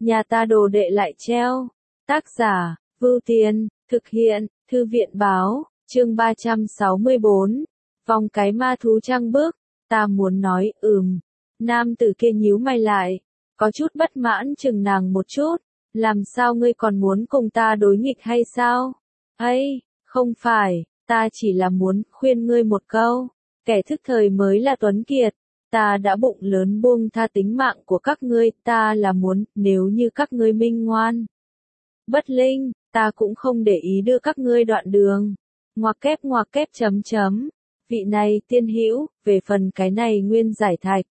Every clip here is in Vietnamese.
nhà ta đồ đệ lại treo. Tác giả, Vưu Tiên, thực hiện, Thư viện báo, chương 364, vòng cái ma thú trăng bước, ta muốn nói, nam tử kia nhíu mày lại, có chút bất mãn chừng nàng một chút, làm sao ngươi còn muốn cùng ta đối nghịch hay sao? Ấy, không phải, ta chỉ là muốn khuyên ngươi một câu, kẻ thức thời mới là tuấn kiệt. Ta đã bụng lớn buông tha tính mạng của các ngươi, ta là muốn, nếu như các ngươi minh ngoan. Bất linh, ta cũng không để ý đưa các ngươi đoạn đường. Ngoặc kép chấm. Vị này tiên hữu, về phần cái này nguyên giải thạch.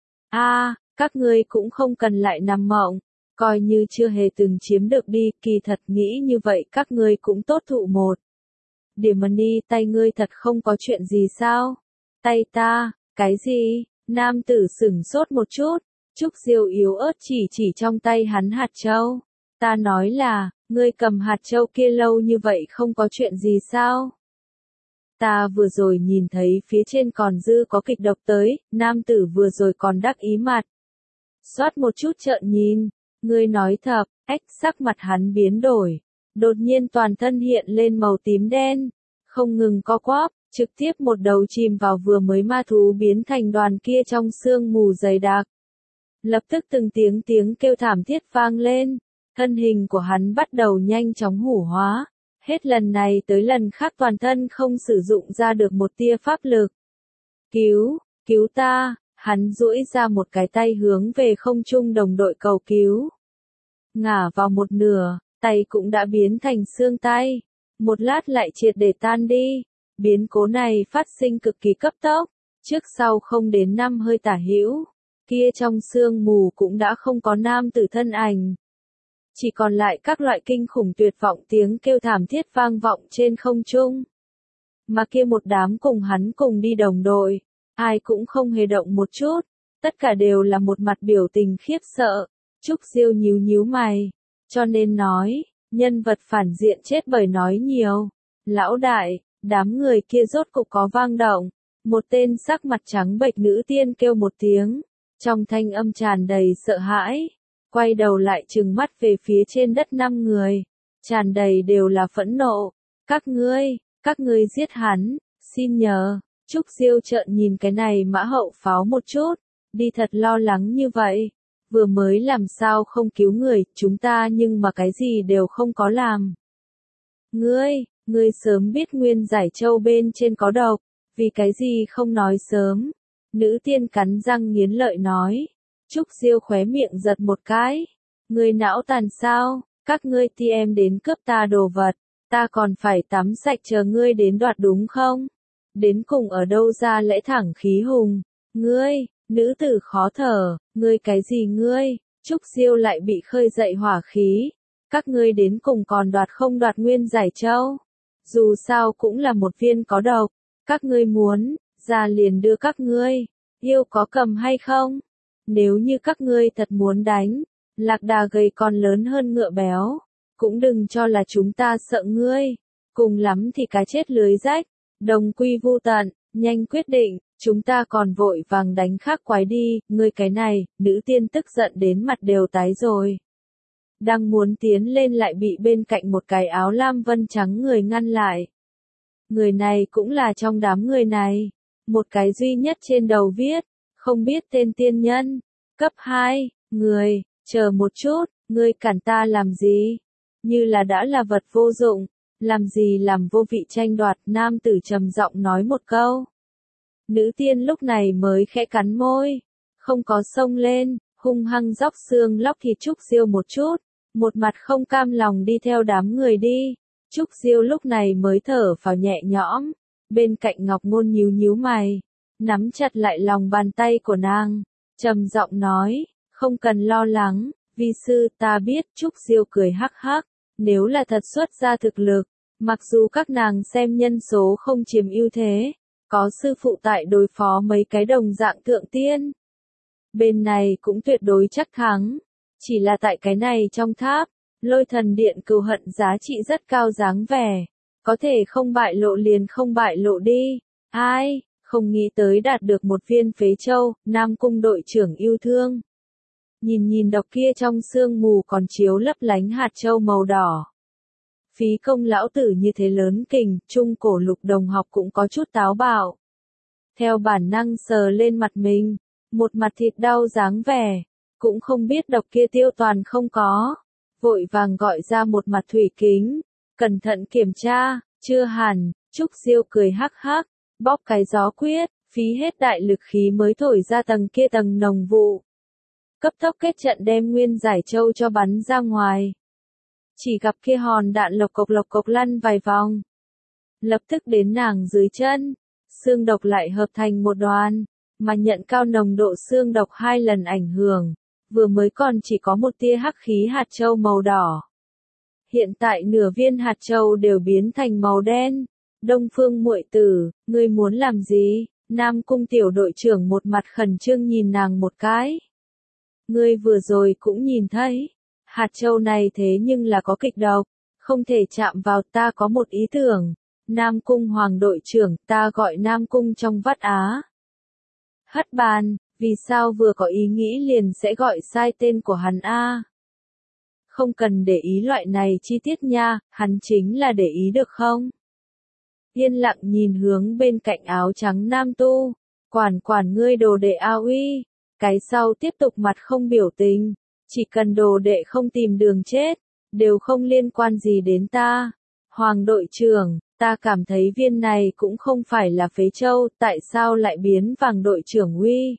Các ngươi cũng không cần lại nằm mộng, coi như chưa hề từng chiếm được đi, kỳ thật nghĩ như vậy các ngươi cũng tốt thụ một. Điểm đi, tay ngươi thật không có chuyện gì sao? Tay ta, cái gì? Nam tử sửng sốt một chút, Trúc Diêu yếu ớt chỉ trong tay hắn hạt châu. Ta nói là, ngươi cầm hạt châu kia lâu như vậy không có chuyện gì sao? Ta vừa rồi nhìn thấy phía trên còn dư có kịch độc tới, nam tử vừa rồi còn đắc ý mặt. Xoát một chút trợn nhìn, ngươi nói thật, sắc mặt hắn biến đổi. Đột nhiên toàn thân hiện lên màu tím đen, không ngừng co quắp, trực tiếp một đầu chìm vào vừa mới ma thú biến thành đoàn kia trong sương mù dày đặc. Lập tức từng tiếng kêu thảm thiết vang lên, thân hình của hắn bắt đầu nhanh chóng hủ hóa, hết lần này tới lần khác toàn thân không sử dụng ra được một tia pháp lực. Cứu ta, hắn duỗi ra một cái tay hướng về không trung đồng đội cầu cứu. Ngả vào một nửa, tay cũng đã biến thành xương tay, một lát lại triệt để tan đi. Biến cố này phát sinh cực kỳ cấp tốc, trước sau không đến 5 hơi tả hữu, kia trong sương mù cũng đã không có nam tử thân ảnh. Chỉ còn lại các loại kinh khủng tuyệt vọng tiếng kêu thảm thiết vang vọng trên không trung. Mà kia một đám cùng hắn cùng đi đồng đội, ai cũng không hề động một chút, tất cả đều là một mặt biểu tình khiếp sợ. Trúc Diêu nhíu mày, cho nên nói, nhân vật phản diện chết bởi nói nhiều. Lão đại, đám người kia rốt cục có vang động, một tên sắc mặt trắng bệch nữ tiên kêu một tiếng, trong thanh âm tràn đầy sợ hãi, quay đầu lại trừng mắt về phía trên đất 5 người, tràn đầy đều là phẫn nộ. Các ngươi giết hắn, xin nhờ. Trúc Diêu trợn nhìn cái này mã hậu pháo một chút, đi thật lo lắng như vậy, vừa mới làm sao không cứu người, chúng ta nhưng mà cái gì đều không có làm. Ngươi sớm biết nguyên giải châu bên trên có độc, vì cái gì không nói sớm? Nữ tiên cắn răng nghiến lợi nói. Trúc Diêu khóe miệng giật một cái. Ngươi não tàn sao? Các ngươi TM đến cướp ta đồ vật, ta còn phải tắm sạch chờ ngươi đến đoạt đúng không? Đến cùng ở đâu ra lẽ thẳng khí hùng? Nữ tử khó thở, ngươi cái gì ngươi? Trúc Diêu lại bị khơi dậy hỏa khí. Các ngươi đến cùng còn đoạt không đoạt nguyên giải châu? Dù sao cũng là một viên có độc, các ngươi muốn, ra liền đưa các ngươi, yêu có cầm hay không? Nếu như các ngươi thật muốn đánh, lạc đà gầy còn lớn hơn ngựa béo, cũng đừng cho là chúng ta sợ ngươi, cùng lắm thì cái chết lưới rách, đồng quy vu tận, nhanh quyết định, chúng ta còn vội vàng đánh khác quái đi, ngươi cái này, nữ tiên tức giận đến mặt đều tái rồi. Đang muốn tiến lên lại bị bên cạnh một cái áo lam vân trắng người ngăn lại. Người này cũng là trong đám người này, một cái duy nhất trên đầu viết, không biết tên tiên nhân, cấp 2, người, chờ một chút, ngươi cản ta làm gì? Như là đã là vật vô dụng, làm gì làm vô vị tranh đoạt, nam tử trầm giọng nói một câu. Nữ tiên lúc này mới khẽ cắn môi, không có xông lên, hung hăng róc xương lóc thịt Trúc Diêu một chút. Một mặt không cam lòng đi theo đám người đi, Trúc Diêu lúc này mới thở phào nhẹ nhõm, bên cạnh Ngọc Ngôn nhíu mày, nắm chặt lại lòng bàn tay của nàng, trầm giọng nói, không cần lo lắng, vi sư ta biết. Trúc Diêu cười hắc hắc, nếu là thật xuất ra thực lực, mặc dù các nàng xem nhân số không chiếm ưu thế, có sư phụ tại đối phó mấy cái đồng dạng thượng tiên, bên này cũng tuyệt đối chắc thắng. Chỉ là tại cái này trong tháp, Lôi Thần Điện cừu hận giá trị rất cao dáng vẻ, có thể không bại lộ liền không bại lộ đi. Ai, không nghĩ tới đạt được một viên phế châu, Nam Cung đội trưởng yêu thương. nhìn nhìn độc kia trong sương mù còn chiếu lấp lánh hạt châu màu đỏ. Phí công lão tử như thế lớn kình, Trung Cổ Lục đồng học cũng có chút táo bạo. Theo bản năng sờ lên mặt mình, một mặt thịt đau dáng vẻ, cũng không biết độc kia tiêu toàn không có. Vội vàng gọi ra một mặt thủy kính, cẩn thận kiểm tra, chưa hẳn. Trúc Diêu cười hắc hắc, bóp cái gió quyết, phí hết đại lực khí mới thổi ra tầng kia tầng nồng vụ. Cấp tốc kết trận đem nguyên giải châu cho bắn ra ngoài. Chỉ gặp kia hòn đạn lộc cộc lăn vài vòng. Lập tức đến nàng dưới chân, xương độc lại hợp thành một đoàn, mà nhận cao nồng độ xương độc 2 lần ảnh hưởng, vừa mới còn chỉ có một tia hắc khí hạt châu màu đỏ. Hiện tại nửa viên hạt châu đều biến thành màu đen. Đông Phương muội tử, ngươi muốn làm gì? Nam Cung tiểu đội trưởng một mặt khẩn trương nhìn nàng một cái. Ngươi vừa rồi cũng nhìn thấy, hạt châu này thế nhưng là có kịch độc, không thể chạm vào. Ta có một ý tưởng. Nam Cung hoàng đội trưởng, ta gọi Nam Cung trong vắt á. Hất bàn, vì sao vừa có ý nghĩ liền sẽ gọi sai tên của hắn a? Không cần để ý loại này chi tiết nha, hắn chính là để ý được không? Yên lặng nhìn hướng bên cạnh áo trắng nam tu, quản ngươi đồ đệ a uy, cái sau tiếp tục mặt không biểu tình, chỉ cần đồ đệ không tìm đường chết, đều không liên quan gì đến ta. Hoàng đội trưởng, ta cảm thấy viên này cũng không phải là phế châu, tại sao lại biến vàng đội trưởng uy?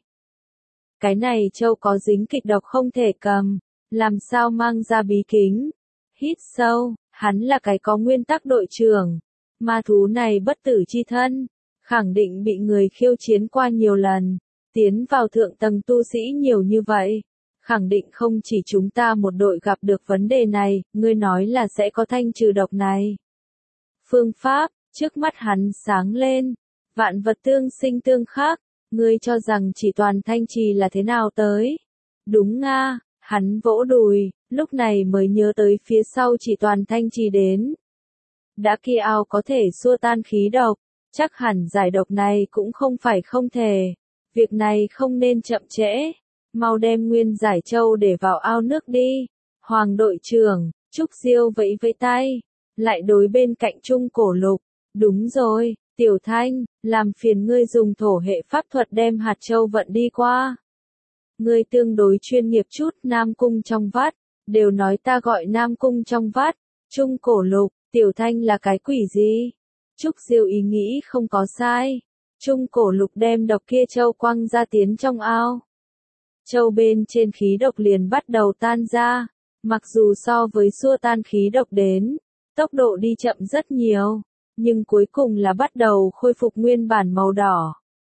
Cái này châu có dính kịch độc không thể cầm, làm sao mang ra bí kính? Hít sâu, hắn là cái có nguyên tắc đội trưởng. Ma thú này bất tử chi thân, khẳng định bị người khiêu chiến qua nhiều lần, tiến vào thượng tầng tu sĩ nhiều như vậy, khẳng định không chỉ chúng ta một đội gặp được vấn đề này, ngươi nói là sẽ có thanh trừ độc này. Phương pháp, trước mắt hắn sáng lên, vạn vật tương sinh tương khắc, ngươi cho rằng chỉ toàn thanh trì là thế nào tới? Đúng nga, hắn vỗ đùi, lúc này mới nhớ tới phía sau chỉ toàn thanh trì đến. Đã kia ao có thể xua tan khí độc, chắc hẳn giải độc này cũng không phải không thể. Việc này không nên chậm trễ, mau đem nguyên giải châu để vào ao nước đi. Hoàng đội trưởng, Trúc Diêu vẫy vẫy tay, lại đối bên cạnh Trung Cổ Lục. Đúng rồi, Tiểu Thanh, làm phiền ngươi dùng thổ hệ pháp thuật đem hạt châu vận đi qua. Ngươi tương đối chuyên nghiệp chút, Nam Cung trong vắt, đều nói ta gọi Nam Cung trong vắt. Trung Cổ Lục, Tiểu Thanh là cái quỷ gì? Trúc Diêu ý nghĩ không có sai. Trung Cổ Lục đem độc kia châu quăng ra tiến trong ao. Châu bên trên khí độc liền bắt đầu tan ra. Mặc dù so với xua tan khí độc đến, tốc độ đi chậm rất nhiều, nhưng cuối cùng là bắt đầu khôi phục nguyên bản màu đỏ.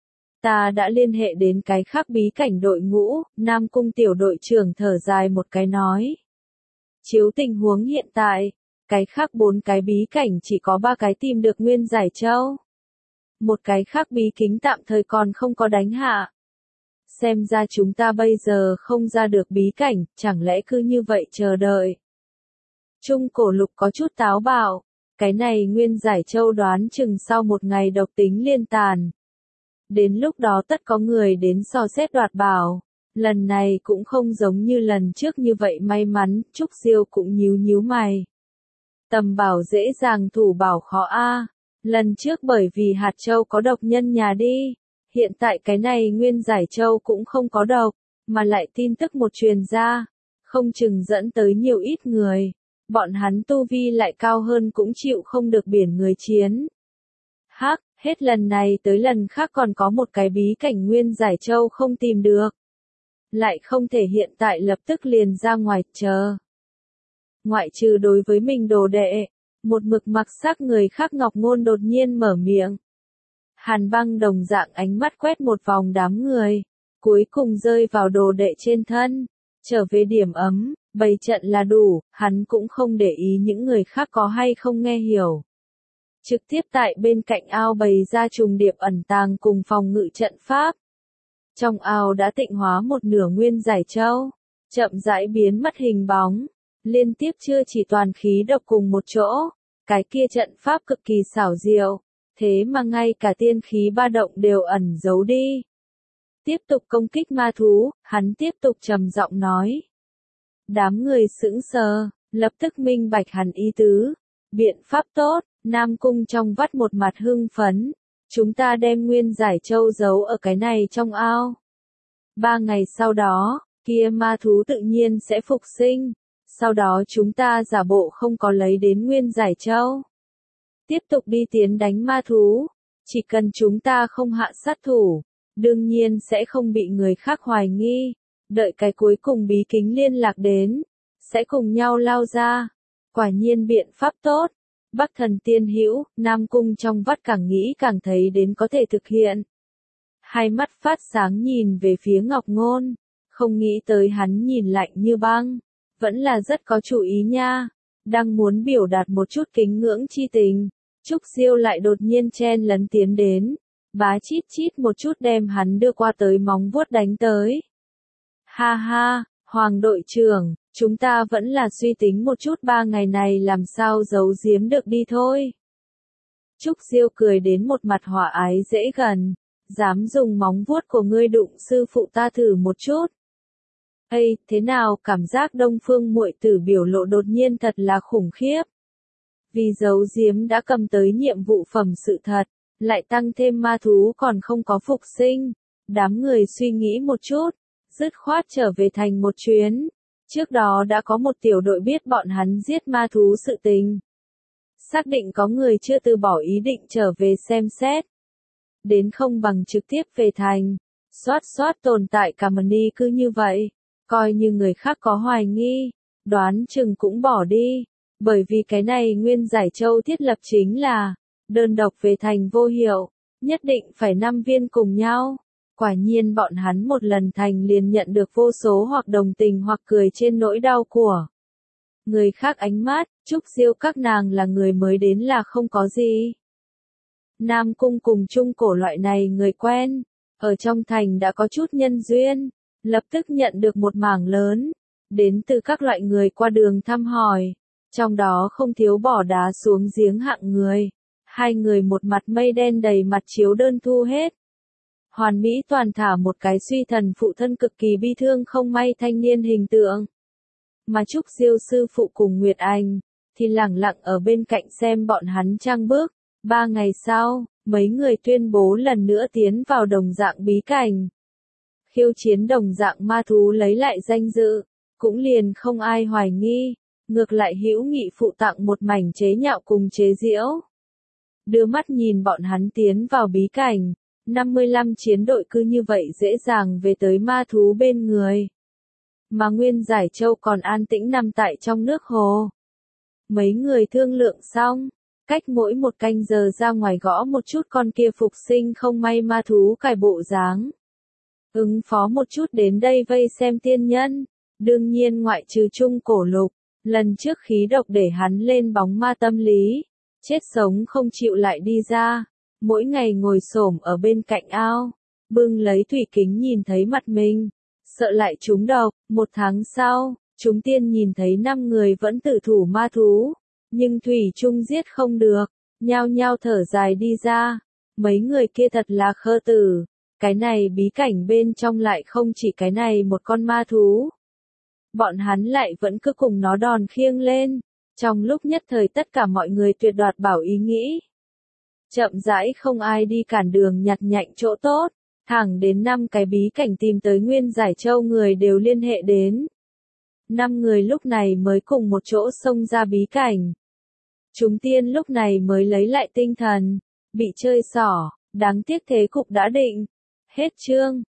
Ta đã liên hệ đến cái khác bí cảnh đội ngũ, Nam Cung tiểu đội trưởng thở dài một cái nói. Chiếu tình huống hiện tại, cái khác 4 cái bí cảnh chỉ có 3 cái tìm được nguyên giải châu. Một cái khác bí kính tạm thời còn không có đánh hạ. Xem ra chúng ta bây giờ không ra được bí cảnh, chẳng lẽ cứ như vậy chờ đợi. Trung Cổ Lục có chút táo bạo, cái này nguyên giải châu đoán chừng sau một ngày độc tính liên tàn. Đến lúc đó tất có người đến dò xét đoạt bảo. Lần này cũng không giống như lần trước như vậy may mắn, Trúc Diêu cũng nhíu mày. Tầm bảo dễ dàng thủ bảo khó a. Lần trước bởi vì hạt châu có độc nhân nhà đi, hiện tại cái này nguyên giải châu cũng không có độc, mà lại tin tức một truyền ra, không chừng dẫn tới nhiều ít người, bọn hắn tu vi lại cao hơn cũng chịu không được biển người chiến. Hắc, hết lần này tới lần khác còn có một cái bí cảnh nguyên giải châu không tìm được. Lại không thể hiện tại lập tức liền ra ngoài chờ. Ngoại trừ đối với mình đồ đệ, một mực mặc sắc người khác Ngọc Ngôn đột nhiên mở miệng. Hàn Băng đồng dạng ánh mắt quét một vòng đám người, cuối cùng rơi vào đồ đệ trên thân, trở về điểm ấm, bày trận là đủ, hắn cũng không để ý những người khác có hay không nghe hiểu. Trực tiếp tại bên cạnh ao bày ra trùng điệp ẩn tàng cùng phòng ngự trận pháp. Trong ao đã tịnh hóa một nửa nguyên giải châu, chậm rãi biến mất hình bóng, liên tiếp chưa chỉ toàn khí độc cùng một chỗ, cái kia trận pháp cực kỳ xảo diệu, thế mà ngay cả tiên khí ba động đều ẩn giấu đi. tiếp tục công kích ma thú, hắn tiếp tục trầm giọng nói. Đám người sững sờ, lập tức minh bạch hắn ý tứ. Biện pháp tốt, Nam Cung Trong vắt một mặt hưng phấn. Chúng ta đem nguyên giải châu giấu ở cái này trong ao. 3 ngày sau đó, kia ma thú tự nhiên sẽ phục sinh. Sau đó chúng ta giả bộ không có lấy đến nguyên giải châu. Tiếp tục đi tiến đánh ma thú. Chỉ cần chúng ta không hạ sát thủ, đương nhiên sẽ không bị người khác hoài nghi. Đợi cái cuối cùng bí kính liên lạc đến, sẽ cùng nhau lao ra. Quả nhiên biện pháp tốt. Bắc Thần Tiên Hữu, Nam Cung Trong vắt càng nghĩ càng thấy đến có thể thực hiện. Hai mắt phát sáng nhìn về phía Ngọc Ngôn, không nghĩ tới hắn nhìn lạnh như băng, vẫn là rất có chủ ý nha. Đang muốn biểu đạt một chút kính ngưỡng chi tình, Trúc Diêu lại đột nhiên chen lấn tiến đến, bá chít chít một chút đem hắn đưa qua tới móng vuốt đánh tới. Ha ha, Hoàng đội trưởng, chúng ta vẫn là suy tính một chút 3 ngày này làm sao giấu giếm được đi thôi. Trúc Diêu cười đến một mặt hòa ái dễ gần, dám dùng móng vuốt của ngươi đụng sư phụ ta thử một chút. Ây, thế nào, cảm giác Đông Phương muội tử biểu lộ đột nhiên thật là khủng khiếp. Vì giấu giếm đã cầm tới nhiệm vụ phẩm sự thật, lại tăng thêm ma thú còn không có phục sinh. Đám người suy nghĩ một chút, dứt khoát trở về thành một chuyến. Trước đó đã có một tiểu đội biết bọn hắn giết ma thú sự tình. Xác định có người chưa từ bỏ ý định trở về xem xét. Đến không bằng trực tiếp về thành. Xoát tồn tại cả mani cứ như vậy. Coi như người khác có hoài nghi, đoán chừng cũng bỏ đi. Bởi vì cái này nguyên giải châu thiết lập chính là đơn độc về thành vô hiệu, nhất định phải 5 viên cùng nhau. Quả nhiên bọn hắn một lần thành liền nhận được vô số hoặc đồng tình hoặc cười trên nỗi đau của người khác ánh mắt. Trúc Diêu các nàng là người mới đến là không có gì. Nam Cung cùng Trung Cổ loại này người quen, ở trong thành đã có chút nhân duyên, lập tức nhận được một mảng lớn, đến từ các loại người qua đường thăm hỏi, trong đó không thiếu bỏ đá xuống giếng hạng người. Hai người một mặt mây đen đầy mặt chiếu đơn thu hết. Hoàn mỹ toàn thả một cái suy thần phụ thân cực kỳ bi thương không may thanh niên hình tượng. Mà Trúc Diêu sư phụ cùng Nguyệt Anh, thì lẳng lặng ở bên cạnh xem bọn hắn trang bước. 3 ngày sau, mấy người tuyên bố lần nữa tiến vào đồng dạng bí cảnh. Khiêu chiến đồng dạng ma thú lấy lại danh dự, cũng liền không ai hoài nghi, ngược lại hữu nghị phụ tặng một mảnh chế nhạo cùng chế giễu. Đưa mắt nhìn bọn hắn tiến vào bí cảnh, 55 chiến đội cứ như vậy dễ dàng về tới ma thú bên người. Mà nguyên giải châu còn an tĩnh nằm tại trong nước hồ. Mấy người thương lượng xong, cách mỗi 1 canh giờ ra ngoài gõ một chút con kia phục sinh không may ma thú cải bộ dáng. Ứng phó một chút đến đây vây xem tiên nhân, đương nhiên ngoại trừ Trung Cổ Lục, lần trước khí độc để hắn lên bóng ma tâm lý, chết sống không chịu lại đi ra, mỗi ngày ngồi xổm ở bên cạnh ao, bưng lấy thủy kính nhìn thấy mặt mình, sợ lại trúng độc. 1 tháng sau, chúng tiên nhìn thấy 5 người vẫn tự thủ ma thú, nhưng thủy chung giết không được, nhao nhao thở dài đi ra. Mấy người kia thật là khơ tử, cái này bí cảnh bên trong lại không chỉ cái này một con ma thú. Bọn hắn lại vẫn cứ cùng nó đòn khiêng lên, trong lúc nhất thời tất cả mọi người tuyệt đoạt bảo ý nghĩ. Chậm rãi không ai đi cản đường nhặt nhạnh chỗ tốt, thẳng đến 5 cái bí cảnh tìm tới nguyên giải châu người đều liên hệ đến. 5 người lúc này mới cùng một chỗ xông ra bí cảnh. Chúng tiên lúc này mới lấy lại tinh thần, bị chơi xỏ, đáng tiếc thế cục đã định. Hết chương.